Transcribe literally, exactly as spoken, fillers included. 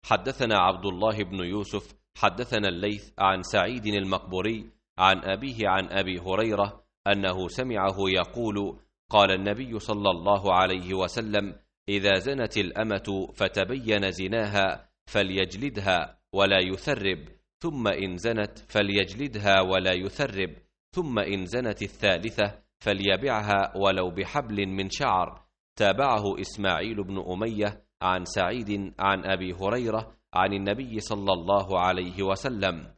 حدثنا عبد الله بن يوسف حدثنا الليث عن سعيد المقبوري عن أبيه عن أبي هريرة أنه سمعه يقول: قال النبي صلى الله عليه وسلم: إذا زنت الأمة فتبين زناها فليجلدها ولا يثرب، ثم إن زنت فليجلدها ولا يثرب، ثم إن زنت الثالثة فليبعها ولو بحبل من شعر. تابعه إسماعيل بن أمية عن سعيد عن أبي هريرة عن النبي صلى الله عليه وسلم.